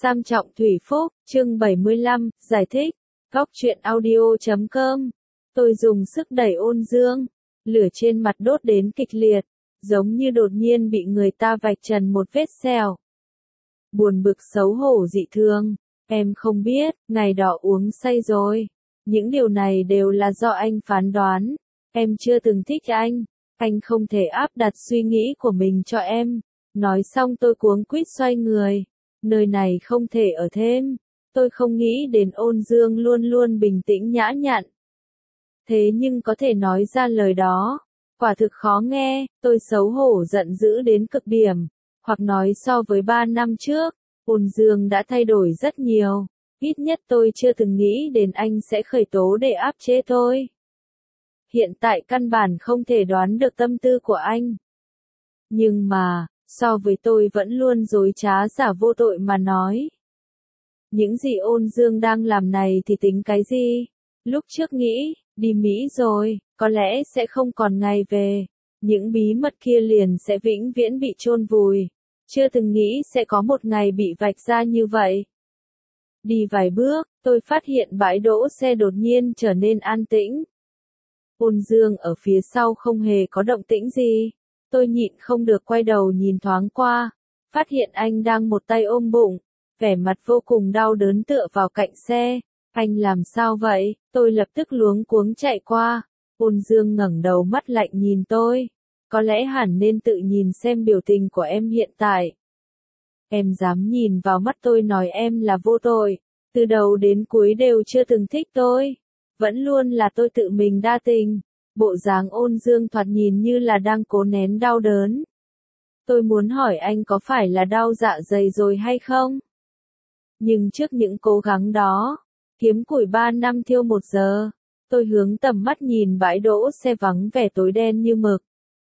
Sam Trọng Thủy Phúc, chương 75, giải thích. Góc truyện audio.com. Tôi dùng sức đẩy Ôn Dương. Lửa trên mặt đốt đến kịch liệt, giống như đột nhiên bị người ta vạch trần một vết sẹo. Buồn bực xấu hổ dị thường. Em không biết, ngày đó uống say rồi. Những điều này đều là do anh phán đoán. Em chưa từng thích anh không thể áp đặt suy nghĩ của mình cho em. Nói xong tôi cuống quýt xoay người. Nơi này không thể ở thêm. Tôi không nghĩ đến Ôn Dương luôn luôn bình tĩnh nhã nhặn. Thế nhưng có thể nói ra lời đó, quả thực khó nghe. Tôi xấu hổ giận dữ đến cực điểm. Hoặc nói so với 3 năm trước, Ôn Dương đã thay đổi rất nhiều. Ít nhất tôi chưa từng nghĩ đến anh sẽ khởi tố để áp chế tôi. Hiện tại căn bản không thể đoán được tâm tư của anh. Nhưng mà, so với tôi vẫn luôn dối trá giả vô tội mà nói. Những gì Ôn Dương đang làm này thì tính cái gì? Lúc trước nghĩ, đi Mỹ rồi, có lẽ sẽ không còn ngày về. Những bí mật kia liền sẽ vĩnh viễn bị chôn vùi. Chưa từng nghĩ sẽ có một ngày bị vạch ra như vậy. Đi vài bước, tôi phát hiện bãi đỗ xe đột nhiên trở nên an tĩnh. Ôn Dương ở phía sau không hề có động tĩnh gì. Tôi nhịn không được quay đầu nhìn thoáng qua, phát hiện anh đang một tay ôm bụng, vẻ mặt vô cùng đau đớn tựa vào cạnh xe. Anh làm sao vậy? Tôi lập tức luống cuống chạy qua. Ôn Dương ngẩng đầu mắt lạnh nhìn tôi. Có lẽ hẳn nên tự nhìn xem biểu tình của em hiện tại. Em dám nhìn vào mắt tôi nói em là vô tội, từ đầu đến cuối đều chưa từng thích tôi. Vẫn luôn là tôi tự mình đa tình. Bộ dáng Ôn Dương thoạt nhìn như là đang cố nén đau đớn. Tôi muốn hỏi anh có phải là đau dạ dày rồi hay không? Nhưng trước những cố gắng đó, kiếm củi 3 năm thiêu 1 giờ, tôi hướng tầm mắt nhìn bãi đỗ xe vắng vẻ tối đen như mực.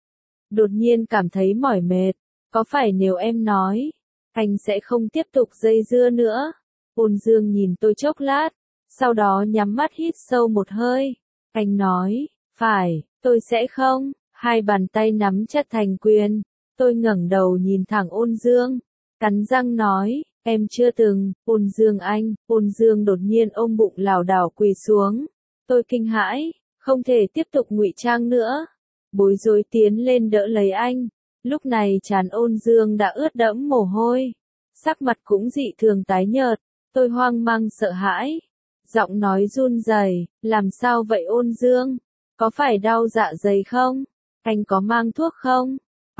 Đột nhiên cảm thấy mỏi mệt, có phải nếu em nói, anh sẽ không tiếp tục dây dưa nữa? Ôn Dương nhìn tôi chốc lát, sau đó nhắm mắt hít sâu một hơi. Anh nói, phải, tôi sẽ không. Hai bàn tay nắm chặt thành quyền. Tôi ngẩng đầu nhìn thẳng Ôn Dương, cắn răng nói, em chưa từng. Ôn Dương anh. Ôn Dương đột nhiên ôm bụng lảo đảo quỳ xuống. Tôi kinh hãi, không thể tiếp tục ngụy trang nữa. Bối rối tiến lên đỡ lấy anh. Lúc này trán Ôn Dương đã ướt đẫm mồ hôi, sắc mặt cũng dị thường tái nhợt. Tôi hoang mang sợ hãi, giọng nói run rẩy, làm sao vậy Ôn Dương? Có phải đau dạ dày không? Anh có mang thuốc không?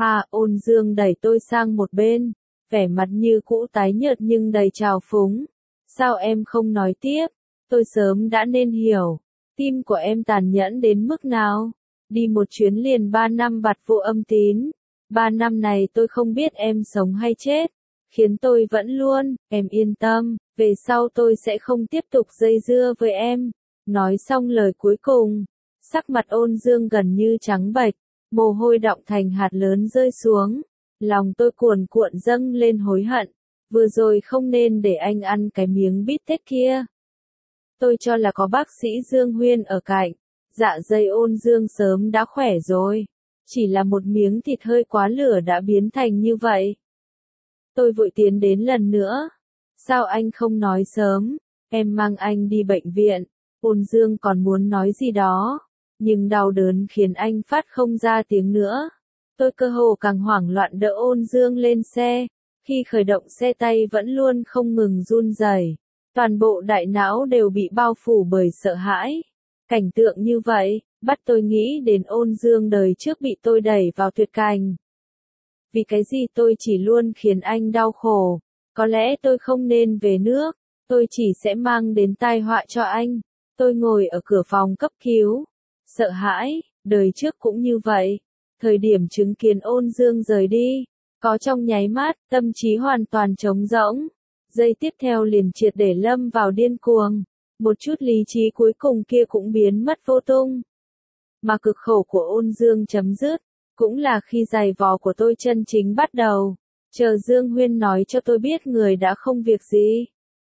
Ôn Dương đẩy tôi sang một bên, vẻ mặt như cũ tái nhợt nhưng đầy trào phúng. Sao em không nói tiếp? Tôi sớm đã nên hiểu, tim của em tàn nhẫn đến mức nào. Đi một chuyến liền 3 năm bặt vô âm tín. 3 năm này tôi không biết em sống hay chết, khiến tôi vẫn luôn, em yên tâm, về sau tôi sẽ không tiếp tục dây dưa với em. Nói xong lời cuối cùng, sắc mặt Ôn Dương gần như trắng bệch, mồ hôi đọng thành hạt lớn rơi xuống. Lòng tôi cuồn cuộn dâng lên hối hận, vừa rồi không nên để anh ăn cái miếng bít tết kia. Tôi cho là có bác sĩ Dương Huyên ở cạnh, dạ dày Ôn Dương sớm đã khỏe rồi. Chỉ là một miếng thịt hơi quá lửa đã biến thành như vậy. Tôi vội tiến đến lần nữa. Sao anh không nói sớm? Em mang anh đi bệnh viện. Ôn Dương còn muốn nói gì đó, nhưng đau đớn khiến anh phát không ra tiếng nữa. Tôi cơ hồ càng hoảng loạn đỡ Ôn Dương lên xe. Khi khởi động xe tay vẫn luôn không ngừng run rẩy. Toàn bộ đại não đều bị bao phủ bởi sợ hãi. Cảnh tượng như vậy, bắt tôi nghĩ đến Ôn Dương đời trước bị tôi đẩy vào tuyệt cảnh. Vì cái gì tôi chỉ luôn khiến anh đau khổ? Có lẽ tôi không nên về nước, tôi chỉ sẽ mang đến tai họa cho anh. Tôi ngồi ở cửa phòng cấp cứu, sợ hãi, đời trước cũng như vậy. Thời điểm chứng kiến Ôn Dương rời đi, có trong nháy mắt, tâm trí hoàn toàn trống rỗng. Giây tiếp theo liền triệt để lâm vào điên cuồng. Một chút lý trí cuối cùng kia cũng biến mất vô tung. Mà cực khổ của Ôn Dương chấm dứt, cũng là khi giày vò của tôi chân chính bắt đầu. Chờ Dương Huyên nói cho tôi biết người đã không việc gì.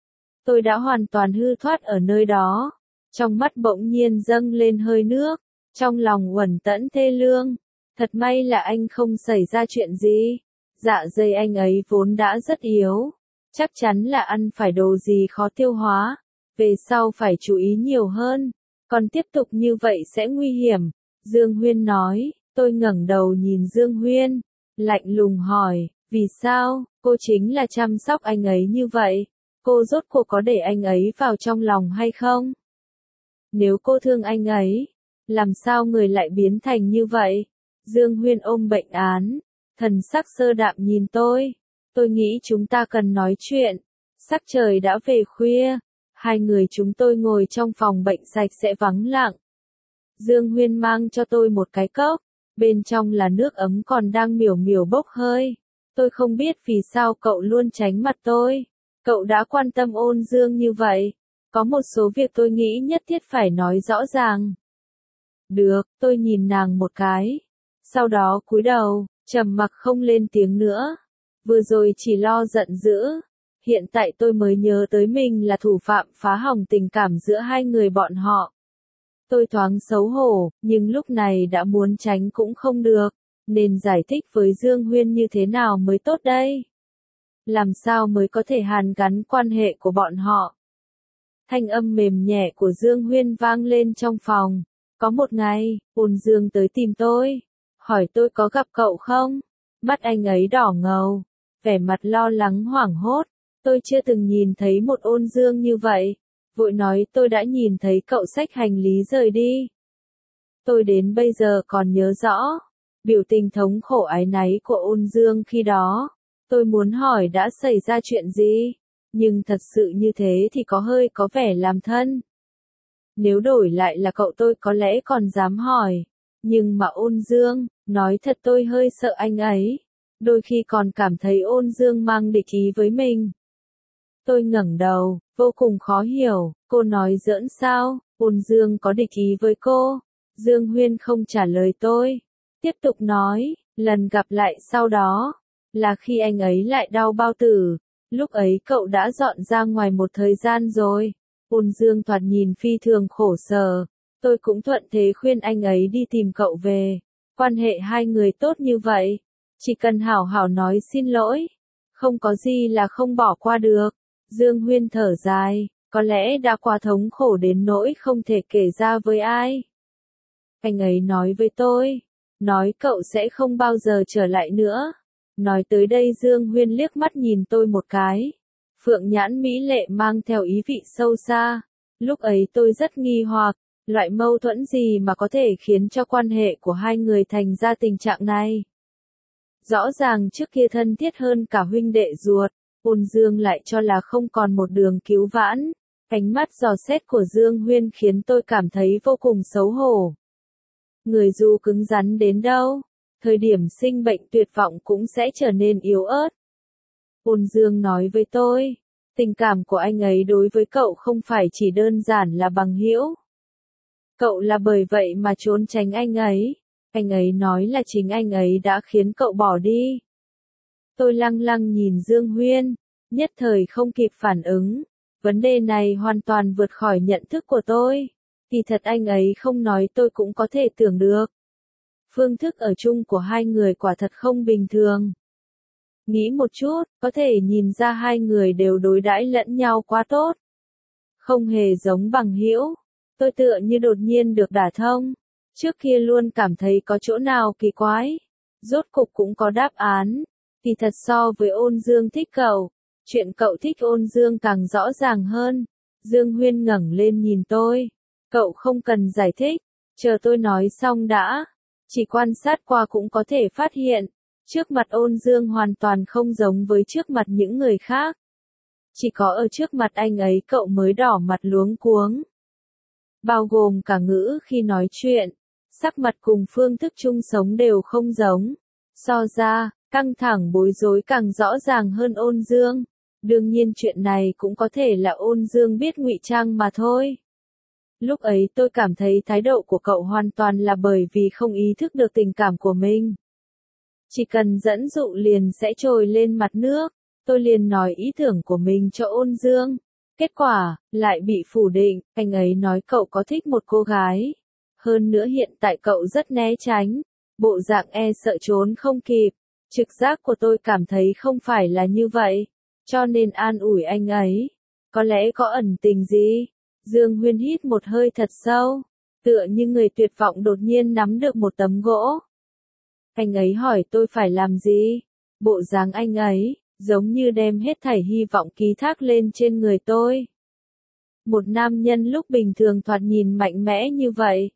Tôi đã hoàn toàn hư thoát ở nơi đó. Trong mắt bỗng nhiên dâng lên hơi nước, trong lòng uẩn tẫn thê lương. Thật may là anh không xảy ra chuyện gì. Dạ dày anh ấy vốn đã rất yếu, Chắc chắn là ăn phải đồ gì khó tiêu hóa. Về sau phải chú ý nhiều hơn. Còn tiếp tục như vậy sẽ nguy hiểm. Dương Huyên nói. Tôi ngẩng đầu nhìn Dương Huyên. Lạnh lùng hỏi. Vì sao, cô chính là chăm sóc anh ấy như vậy? Cô rốt cuộc có để anh ấy vào trong lòng hay không? Nếu cô thương anh ấy, làm sao người lại biến thành như vậy? Dương Huyên ôm bệnh án, thần sắc sơ đạm nhìn tôi. Tôi nghĩ chúng ta cần nói chuyện. Sắc trời đã về khuya, hai người chúng tôi ngồi trong phòng bệnh sạch sẽ vắng lặng. Dương Huyên mang cho tôi một cái cốc, bên trong là nước ấm còn đang miểu miểu bốc hơi. Tôi không biết vì sao cậu luôn tránh mặt tôi. Cậu đã quan tâm Ôn Dương như vậy. Có một số việc tôi nghĩ nhất thiết phải nói rõ ràng. Được, tôi nhìn nàng một cái. Sau đó cúi đầu, trầm mặc không lên tiếng nữa. Vừa rồi chỉ lo giận dữ. Hiện tại tôi mới nhớ tới mình là thủ phạm phá hỏng tình cảm giữa hai người bọn họ. Tôi thoáng xấu hổ, nhưng lúc này đã muốn tránh cũng không được. Nên giải thích với Dương Huyên như thế nào mới tốt đây? Làm sao mới có thể hàn gắn quan hệ của bọn họ? Thanh âm mềm nhẹ của Dương Huyên vang lên trong phòng. Có một ngày, Ôn Dương tới tìm tôi. Hỏi tôi có gặp cậu không? Mắt anh ấy đỏ ngầu. Vẻ mặt lo lắng hoảng hốt. Tôi chưa từng nhìn thấy một Ôn Dương như vậy. Vội nói tôi đã nhìn thấy cậu xách hành lý rời đi. Tôi đến bây giờ còn nhớ rõ. Biểu tình thống khổ áy náy của Ôn Dương khi đó. Tôi muốn hỏi đã xảy ra chuyện gì? Nhưng thật sự như thế thì có vẻ làm thân. Nếu đổi lại là cậu tôi có lẽ còn dám hỏi. Nhưng mà Ôn Dương, nói thật tôi hơi sợ anh ấy. Đôi khi còn cảm thấy Ôn Dương mang địch ý với mình. Tôi ngẩng đầu, vô cùng khó hiểu. Cô nói giỡn sao? Ôn Dương có địch ý với cô? Dương Huyên không trả lời tôi. Tiếp tục nói, lần gặp lại sau đó, là khi anh ấy lại đau bao tử. Lúc ấy cậu đã dọn ra ngoài một thời gian rồi. Ôn Dương thoạt nhìn phi thường khổ sở. Tôi cũng thuận thế khuyên anh ấy đi tìm cậu về. Quan hệ hai người tốt như vậy. Chỉ cần hảo hảo nói xin lỗi. Không có gì là không bỏ qua được. Dương Huyên thở dài. Có lẽ đã quá thống khổ đến nỗi không thể kể ra với ai. Anh ấy nói với tôi. Nói cậu sẽ không bao giờ trở lại nữa. Nói tới đây Dương Huyên liếc mắt nhìn tôi một cái. Phượng nhãn mỹ lệ mang theo ý vị sâu xa. Lúc ấy tôi rất nghi hoặc, loại mâu thuẫn gì mà có thể khiến cho quan hệ của hai người thành ra tình trạng này. Rõ ràng trước kia thân thiết hơn cả huynh đệ ruột, Ôn Dương lại cho là không còn một đường cứu vãn. Ánh mắt dò xét của Dương Huyên khiến tôi cảm thấy vô cùng xấu hổ. Người dù cứng rắn đến đâu, thời điểm sinh bệnh tuyệt vọng cũng sẽ trở nên yếu ớt. Ôn Dương nói với tôi, tình cảm của anh ấy đối với cậu không phải chỉ đơn giản là bằng hữu. Cậu là bởi vậy mà trốn tránh anh ấy. Anh ấy nói là chính anh ấy đã khiến cậu bỏ đi. Tôi lăng lăng nhìn Dương Huyên, nhất thời không kịp phản ứng. Vấn đề này hoàn toàn vượt khỏi nhận thức của tôi. Kỳ thật anh ấy không nói tôi cũng có thể tưởng được. Phương thức ở chung của hai người quả thật không bình thường. Nghĩ một chút, có thể nhìn ra hai người đều đối đãi lẫn nhau quá tốt. Không hề giống bằng hữu. Tôi tựa như đột nhiên được đả thông. Trước kia luôn cảm thấy có chỗ nào kỳ quái. Rốt cục cũng có đáp án. Kỳ thật so với Ôn Dương thích cậu, chuyện cậu thích Ôn Dương càng rõ ràng hơn. Dương Huyên ngẩng lên nhìn tôi. Cậu không cần giải thích. Chờ tôi nói xong đã. Chỉ quan sát qua cũng có thể phát hiện. Trước mặt Ôn Dương hoàn toàn không giống với trước mặt những người khác. Chỉ có ở trước mặt anh ấy cậu mới đỏ mặt luống cuống. Bao gồm cả ngữ khi nói chuyện, sắc mặt cùng phương thức chung sống đều không giống. So ra, căng thẳng bối rối càng rõ ràng hơn Ôn Dương. Đương nhiên chuyện này cũng có thể là Ôn Dương biết ngụy trang mà thôi. Lúc ấy tôi cảm thấy thái độ của cậu hoàn toàn là bởi vì không ý thức được tình cảm của mình. Chỉ cần dẫn dụ liền sẽ trồi lên mặt nước. Tôi liền nói ý tưởng của mình cho Ôn Dương. Kết quả, lại bị phủ định. Anh ấy nói cậu có thích một cô gái. Hơn nữa hiện tại cậu rất né tránh. Bộ dạng e sợ trốn không kịp. Trực giác của tôi cảm thấy không phải là như vậy. cho nên an ủi anh ấy. Có lẽ có ẩn tình gì? Dương Huyên hít một hơi thật sâu, tựa như người tuyệt vọng đột nhiên nắm được một tấm gỗ. Anh ấy hỏi tôi phải làm gì? Bộ dáng anh ấy, giống như đem hết thảy hy vọng ký thác lên trên người tôi. Một nam nhân lúc bình thường thoạt nhìn mạnh mẽ như vậy.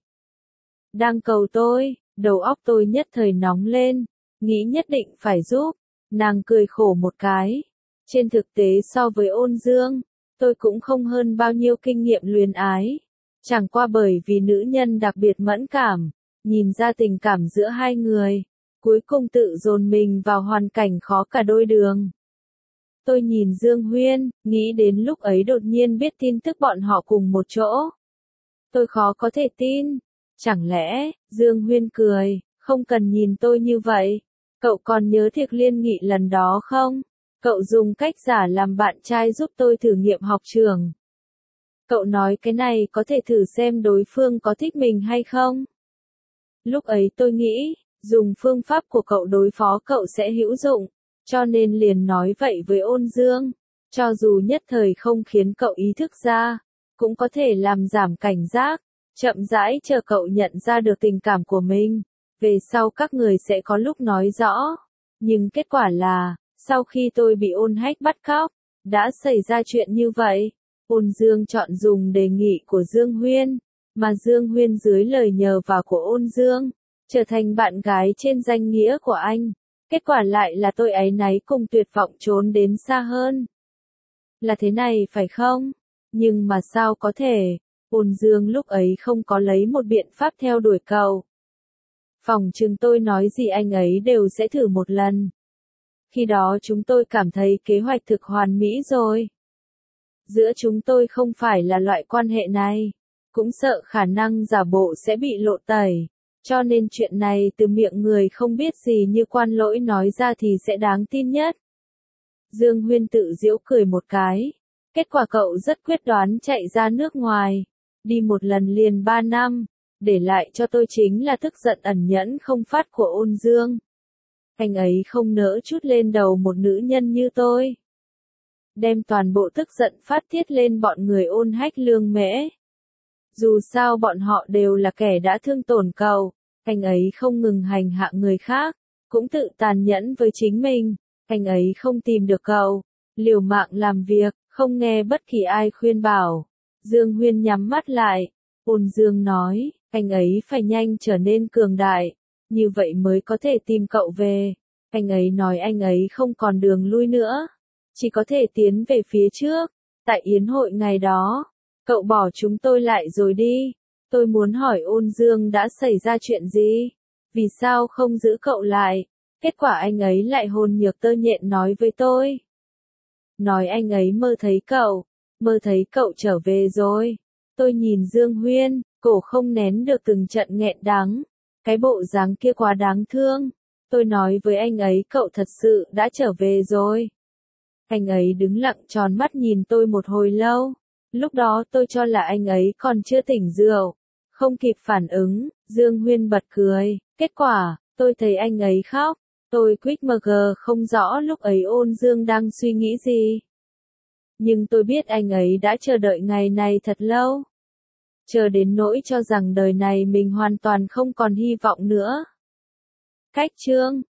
Đang cầu tôi, đầu óc tôi nhất thời nóng lên, nghĩ nhất định phải giúp. Nàng cười khổ một cái. Trên thực tế so với Ôn Dương, tôi cũng không hơn bao nhiêu kinh nghiệm luyến ái. Chẳng qua bởi vì nữ nhân đặc biệt mẫn cảm, nhìn ra tình cảm giữa hai người, cuối cùng tự dồn mình vào hoàn cảnh khó cả đôi đường. Tôi nhìn Dương Huyên, nghĩ đến lúc ấy đột nhiên biết tin tức bọn họ cùng một chỗ. Tôi khó có thể tin. Chẳng lẽ, Dương Huyên cười, không cần nhìn tôi như vậy. Cậu còn nhớ thiệt liên nghị lần đó không? Cậu dùng cách giả làm bạn trai giúp tôi thử nghiệm học trường. Cậu nói cái này có thể thử xem đối phương có thích mình hay không? Lúc ấy tôi nghĩ, dùng phương pháp của cậu đối phó cậu sẽ hữu dụng, cho nên liền nói vậy với Ôn Dương. Cho dù nhất thời không khiến cậu ý thức ra, cũng có thể làm giảm cảnh giác, chậm rãi chờ cậu nhận ra được tình cảm của mình. Về sau các người sẽ có lúc nói rõ. Nhưng kết quả là, sau khi tôi bị Ôn Hách bắt cóc, đã xảy ra chuyện như vậy. Ôn Dương chọn dùng đề nghị của Dương Huyên, mà Dương Huyên dưới lời nhờ vả của Ôn Dương, trở thành bạn gái trên danh nghĩa của anh. Kết quả lại là tôi áy náy cùng tuyệt vọng trốn đến xa hơn. Là thế này phải không? Nhưng mà sao có thể? Ôn Dương lúc ấy không có lấy một biện pháp theo đuổi cậu. Phòng chừng tôi nói gì anh ấy đều sẽ thử một lần. Khi đó chúng tôi cảm thấy kế hoạch thực hoàn mỹ rồi. Giữa chúng tôi không phải là loại quan hệ này, cũng sợ khả năng giả bộ sẽ bị lộ tẩy, cho nên chuyện này từ miệng người không biết gì như Quan Lỗi nói ra thì sẽ đáng tin nhất. Dương Huyên tự giễu cười một cái, kết quả cậu rất quyết đoán chạy ra nước ngoài, đi một lần liền 3 năm, để lại cho tôi chính là tức giận ẩn nhẫn không phát của Ôn Dương. Anh ấy không nỡ chút lên đầu một nữ nhân như tôi. Đem toàn bộ tức giận phát tiết lên bọn người Ôn Hách Lương Mễ. Dù sao bọn họ đều là kẻ đã thương tổn cậu, anh ấy không ngừng hành hạ người khác, cũng tự tàn nhẫn với chính mình, anh ấy không tìm được cậu, liều mạng làm việc, không nghe bất kỳ ai khuyên bảo. Dương Huyên nhắm mắt lại, Ôn Dương nói, anh ấy phải nhanh trở nên cường đại, như vậy mới có thể tìm cậu về. Anh ấy nói anh ấy không còn đường lui nữa, chỉ có thể tiến về phía trước. Tại yến hội ngày đó, cậu bỏ chúng tôi lại rồi đi. Tôi muốn hỏi Ôn Dương đã xảy ra chuyện gì? Vì sao không giữ cậu lại? Kết quả anh ấy lại hồn nhược tơ nhện nói với tôi. Nói anh ấy mơ thấy cậu trở về rồi. Tôi nhìn Dương Huyên, cổ không nén được từng trận nghẹn đắng. Cái bộ dáng kia quá đáng thương. Tôi nói với anh ấy cậu thật sự đã trở về rồi. Anh ấy đứng lặng tròn mắt nhìn tôi một hồi lâu. Lúc đó tôi cho là anh ấy còn chưa tỉnh rượu. Không kịp phản ứng, Dương Huyên bật cười. Kết quả, tôi thấy anh ấy khóc. Tôi không rõ lúc ấy Ôn Dương đang suy nghĩ gì. Nhưng tôi biết anh ấy đã chờ đợi ngày này thật lâu. Chờ đến nỗi cho rằng đời này mình hoàn toàn không còn hy vọng nữa. Cách chương